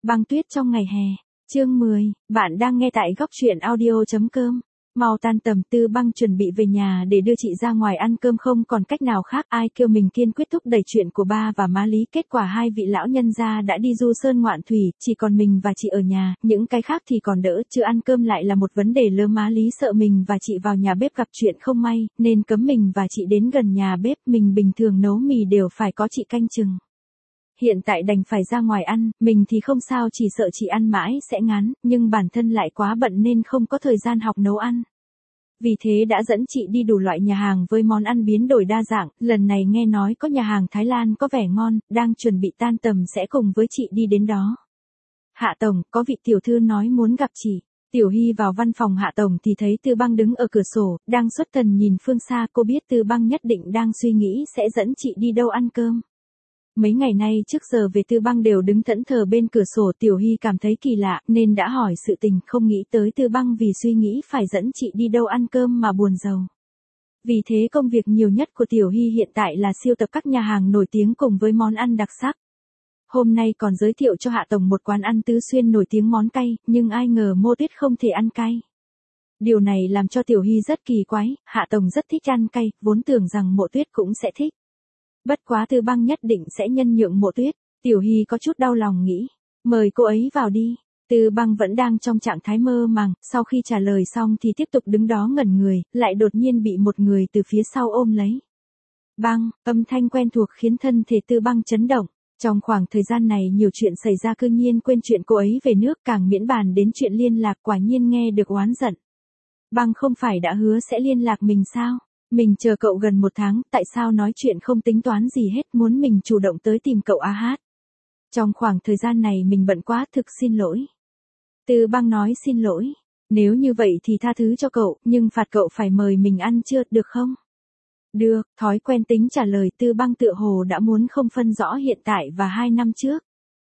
Băng tuyết trong ngày hè. Chương 10, bạn đang nghe tại góc truyện audio.com. Mau tan tầm, Tư Băng chuẩn bị về nhà để đưa chị ra ngoài ăn cơm, không còn cách nào khác, ai kêu mình kiên quyết thúc đẩy chuyện của ba và má Lý. Kết quả hai vị lão nhân gia đã đi du sơn ngoạn thủy, chỉ còn mình và chị ở nhà, những cái khác thì còn đỡ, chứ ăn cơm lại là một vấn đề lớn. Má Lý sợ mình và chị vào nhà bếp gặp chuyện không may, nên cấm mình và chị đến gần nhà bếp. Mình bình thường nấu mì đều phải có chị canh chừng. Hiện tại đành phải ra ngoài ăn, mình thì không sao, chỉ sợ chị ăn mãi sẽ ngán, nhưng bản thân lại quá bận nên không có thời gian học nấu ăn. Vì thế đã dẫn chị đi đủ loại nhà hàng với món ăn biến đổi đa dạng, lần này nghe nói có nhà hàng Thái Lan có vẻ ngon, đang chuẩn bị tan tầm sẽ cùng với chị đi đến đó. Hạ Tổng, có vị tiểu thư nói muốn gặp chị. Tiểu Hy vào văn phòng Hạ Tổng thì thấy Tư Băng đứng ở cửa sổ, đang xuất thần nhìn phương xa. Cô biết Tư Băng nhất định đang suy nghĩ sẽ dẫn chị đi đâu ăn cơm. Mấy ngày nay trước giờ về Tư Băng đều đứng thẫn thờ bên cửa sổ. Tiểu Hy cảm thấy kỳ lạ nên đã hỏi sự tình, không nghĩ tới Tư Băng vì suy nghĩ phải dẫn chị đi đâu ăn cơm mà buồn rầu. Vì thế công việc nhiều nhất của Tiểu Hy hiện tại là siêu tập các nhà hàng nổi tiếng cùng với món ăn đặc sắc. Hôm nay còn giới thiệu cho Hạ Tổng một quán ăn Tứ Xuyên nổi tiếng món cay, nhưng ai ngờ Mộ Tuyết không thể ăn cay. Điều này làm cho Tiểu Hy rất kỳ quái. Hạ Tổng rất thích ăn cay, vốn tưởng rằng Mộ Tuyết cũng sẽ thích. Bất quá Tư Băng nhất định sẽ nhân nhượng Mộ Tuyết. Tiểu Hy có chút đau lòng nghĩ, mời cô ấy vào đi. Tư Băng vẫn đang trong trạng thái mơ màng, sau khi trả lời xong thì tiếp tục đứng đó ngẩn người, lại đột nhiên bị một người từ phía sau ôm lấy. Băng, âm thanh quen thuộc khiến thân thể Tư Băng chấn động. Trong khoảng thời gian này nhiều chuyện xảy ra, cư nhiên quên chuyện cô ấy về nước, càng miễn bàn đến chuyện liên lạc. Quả nhiên nghe được oán giận. Băng không phải đã hứa sẽ liên lạc mình sao? Mình chờ cậu gần 1 tháng, tại sao nói chuyện không tính toán gì hết, muốn mình chủ động tới tìm cậu à hát. Trong khoảng thời gian này mình bận quá, thực xin lỗi. Tư Băng nói xin lỗi. Nếu như vậy thì tha thứ cho cậu, nhưng phạt cậu phải mời mình ăn trưa, được không? Được, thói quen tính trả lời. Tư Băng tựa hồ đã muốn không phân rõ hiện tại và 2 năm trước.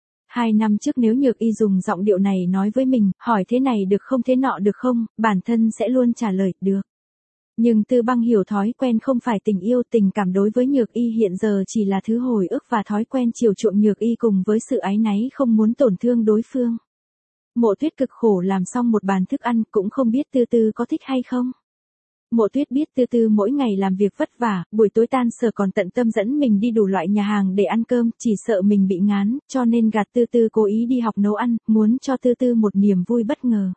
2 năm trước nếu Nhược Y dùng giọng điệu này nói với mình, hỏi thế này được không, thế nọ được không, bản thân sẽ luôn trả lời, được. Nhưng Tư Băng hiểu thói quen không phải tình yêu, tình cảm đối với Nhược Y hiện giờ chỉ là thứ hồi ức và thói quen chiều chuộng Nhược Y cùng với sự áy náy không muốn tổn thương đối phương. Mộ Tuyết cực khổ làm xong một bàn thức ăn, cũng không biết Tư Tư có thích hay không. Mộ Tuyết biết Tư Tư mỗi ngày làm việc vất vả, buổi tối tan sở còn tận tâm dẫn mình đi đủ loại nhà hàng để ăn cơm, chỉ sợ mình bị ngán, cho nên gạt Tư Tư cố ý đi học nấu ăn, muốn cho Tư Tư một niềm vui bất ngờ.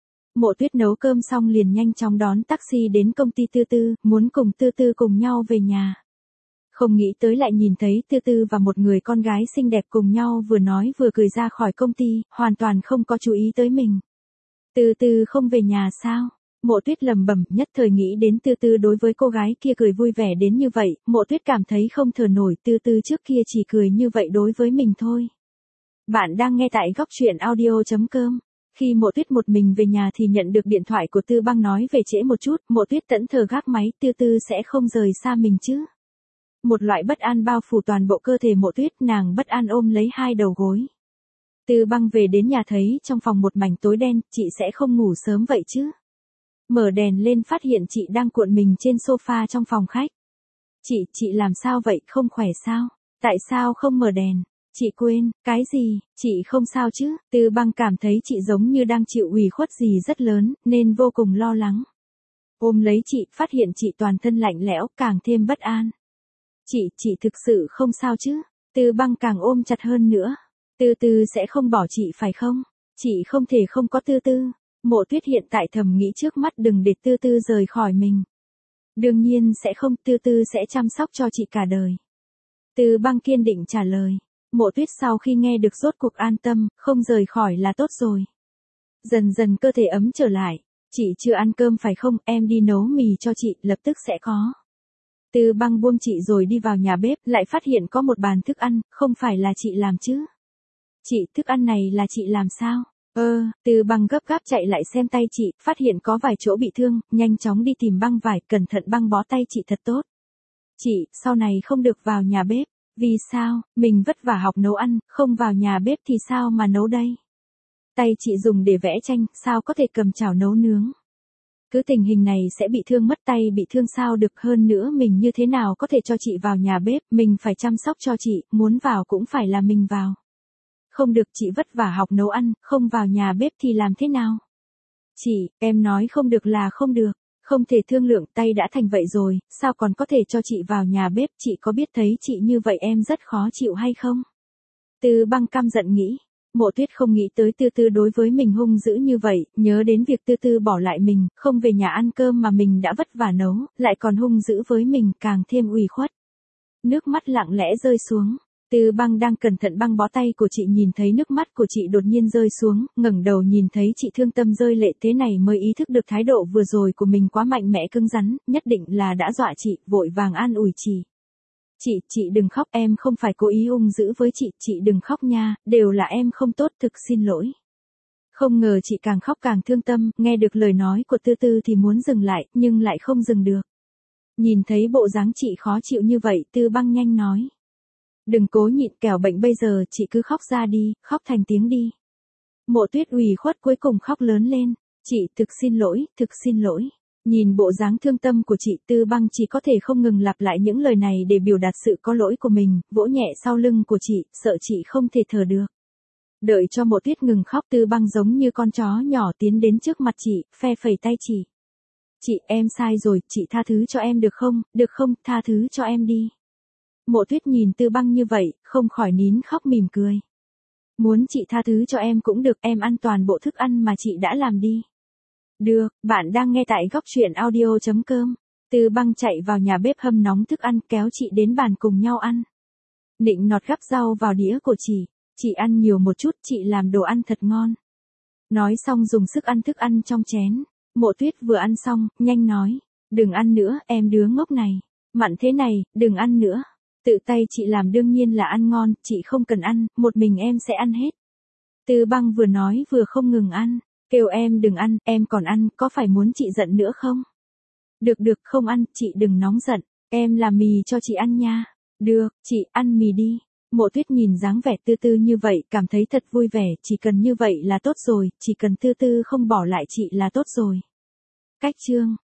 Mộ Tuyết nấu cơm xong liền nhanh chóng đón taxi đến công ty Tư Tư, muốn cùng Tư Tư cùng nhau về nhà. Không nghĩ tới lại nhìn thấy Tư Tư và một người con gái xinh đẹp cùng nhau vừa nói vừa cười ra khỏi công ty, hoàn toàn không có chú ý tới mình. Tư Tư không về nhà sao? Mộ Tuyết lẩm bẩm, nhất thời nghĩ đến Tư Tư đối với cô gái kia cười vui vẻ đến như vậy, Mộ Tuyết cảm thấy không thở nổi. Tư Tư trước kia chỉ cười như vậy đối với mình thôi. Bạn đang nghe tại góc truyện audio.com. Khi Mộ Tuyết một mình về nhà thì nhận được điện thoại của Tư Băng nói về trễ một chút. Mộ Tuyết thẫn thờ gác máy, Tư Tư sẽ không rời xa mình chứ? Một loại bất an bao phủ toàn bộ cơ thể Mộ Tuyết, nàng bất an ôm lấy hai đầu gối. Tư Băng về đến nhà thấy trong phòng một mảnh tối đen, chị sẽ không ngủ sớm vậy chứ? Mở đèn lên phát hiện chị đang cuộn mình trên sofa trong phòng khách. Chị làm sao vậy, không khỏe sao? Tại sao không mở đèn? Chị quên, cái gì, chị không sao chứ? Tư Băng cảm thấy chị giống như đang chịu ủy khuất gì rất lớn, nên vô cùng lo lắng. Ôm lấy chị, phát hiện chị toàn thân lạnh lẽo, càng thêm bất an. Chị thực sự không sao chứ? Tư Băng càng ôm chặt hơn nữa. Tư Tư sẽ không bỏ chị phải không? Chị không thể không có Tư Tư. Mộ Tuyết hiện tại thầm nghĩ trước mắt đừng để Tư Tư rời khỏi mình. Đương nhiên sẽ không, Tư Tư sẽ chăm sóc cho chị cả đời. Tư Băng kiên định trả lời. Mộ Tuyết sau khi nghe được rốt cuộc an tâm, không rời khỏi là tốt rồi. Dần dần cơ thể ấm trở lại. Chị chưa ăn cơm phải không, em đi nấu mì cho chị, lập tức sẽ có. Tư Băng buông chị rồi đi vào nhà bếp, lại phát hiện có một bàn thức ăn, không phải là chị làm chứ? Chị, thức ăn này là chị làm sao? Tư Băng gấp gáp chạy lại xem tay chị, phát hiện có vài chỗ bị thương, nhanh chóng đi tìm băng vải, cẩn thận băng bó tay chị thật tốt. Chị, sau này không được vào nhà bếp. Vì sao, mình vất vả học nấu ăn, không vào nhà bếp thì sao mà nấu đây? Tay chị dùng để vẽ tranh, sao có thể cầm chảo nấu nướng? Cứ tình hình này sẽ bị thương mất tay, bị thương sao được, hơn nữa mình như thế nào có thể cho chị vào nhà bếp, mình phải chăm sóc cho chị, muốn vào cũng phải là mình vào. Không được, chị vất vả học nấu ăn, không vào nhà bếp thì làm thế nào? Chị, em nói không được là không được. Không thể thương lượng, tay đã thành vậy rồi, sao còn có thể cho chị vào nhà bếp, chị có biết thấy chị như vậy em rất khó chịu hay không? Tư Băng căm giận nghĩ. Mộ Tuyết không nghĩ tới Tư Tư đối với mình hung dữ như vậy, nhớ đến việc Tư Tư bỏ lại mình, không về nhà ăn cơm mà mình đã vất vả nấu, lại còn hung dữ với mình, càng thêm ủy khuất. Nước mắt lặng lẽ rơi xuống. Tư Băng đang cẩn thận băng bó tay của chị, nhìn thấy nước mắt của chị đột nhiên rơi xuống, ngẩng đầu nhìn thấy chị thương tâm rơi lệ thế này mới ý thức được thái độ vừa rồi của mình quá mạnh mẽ cứng rắn, nhất định là đã dọa chị, vội vàng an ủi chị. Chị đừng khóc, em không phải cố ý hung dữ với chị đừng khóc nha, đều là em không tốt, thực xin lỗi. Không ngờ chị càng khóc càng thương tâm, nghe được lời nói của Tư Tư thì muốn dừng lại, nhưng lại không dừng được. Nhìn thấy bộ dáng chị khó chịu như vậy, Tư Băng nhanh nói. Đừng cố nhịn, kẻo bệnh bây giờ, chị cứ khóc ra đi, khóc thành tiếng đi. Mộ Tuyết ủy khuất cuối cùng khóc lớn lên. Chị, thực xin lỗi, thực xin lỗi. Nhìn bộ dáng thương tâm của chị, Tư Băng chỉ có thể không ngừng lặp lại những lời này để biểu đạt sự có lỗi của mình, vỗ nhẹ sau lưng của chị, sợ chị không thể thở được. Đợi cho Mộ Tuyết ngừng khóc, Tư Băng giống như con chó nhỏ tiến đến trước mặt chị, phe phẩy tay chị. Chị, em sai rồi, chị tha thứ cho em được không, tha thứ cho em đi. Mộ Tuyết nhìn Tư Băng như vậy, không khỏi nín khóc mỉm cười. Muốn chị tha thứ cho em cũng được, em ăn toàn bộ thức ăn mà chị đã làm đi. Được, bạn đang nghe tại góc truyện audio.com. Tư Băng chạy vào nhà bếp hâm nóng thức ăn, kéo chị đến bàn cùng nhau ăn. Nịnh nọt gắp rau vào đĩa của chị ăn nhiều một chút, chị làm đồ ăn thật ngon. Nói xong dùng sức ăn thức ăn trong chén. Mộ Tuyết vừa ăn xong, nhanh nói, đừng ăn nữa, em đứa ngốc này. Mặn thế này, đừng ăn nữa. Tự tay chị làm đương nhiên là ăn ngon, chị không cần ăn, một mình em sẽ ăn hết. Tư Băng vừa nói vừa không ngừng ăn, kêu em đừng ăn, em còn ăn, có phải muốn chị giận nữa không? Được không ăn, chị đừng nóng giận, em làm mì cho chị ăn nha. Được, chị ăn mì đi. Mộ Tuyết nhìn dáng vẻ Tư Tư như vậy, cảm thấy thật vui vẻ, chỉ cần như vậy là tốt rồi, chỉ cần Tư Tư không bỏ lại chị là tốt rồi. Cách chương